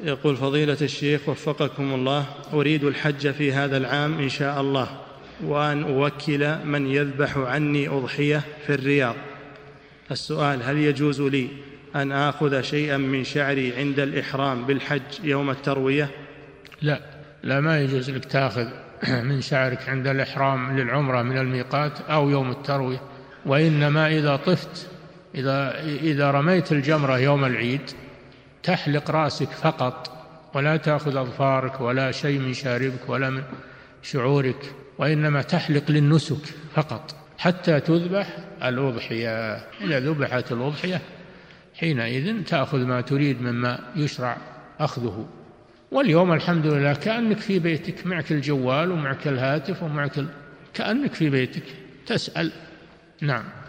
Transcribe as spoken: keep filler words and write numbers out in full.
يقول فضيلة الشيخ وفقكم الله، أريد الحج في هذا العام إن شاء الله، وأن أوكل من يذبح عني أضحية في الرياض. السؤال: هل يجوز لي أن آخذ شيئا من شعري عند الإحرام بالحج يوم التروية؟ لا لا ما يجوز لك تأخذ من شعرك عند الإحرام للعمرة من الميقات أو يوم التروية، وإنما إذا طفت إذا, إذا رميت الجمرة يوم العيد تحلق رأسك فقط، ولا تأخذ أظفارك ولا شيء من شاربك ولا من شعورك، وإنما تحلق للنسك فقط حتى تذبح الأضحية. إذا ذبحت الأضحية حينئذ تأخذ ما تريد مما يشرع أخذه. واليوم الحمد لله كأنك في بيتك، معك الجوال ومعك الهاتف ومعك ال... كأنك في بيتك تسأل. نعم.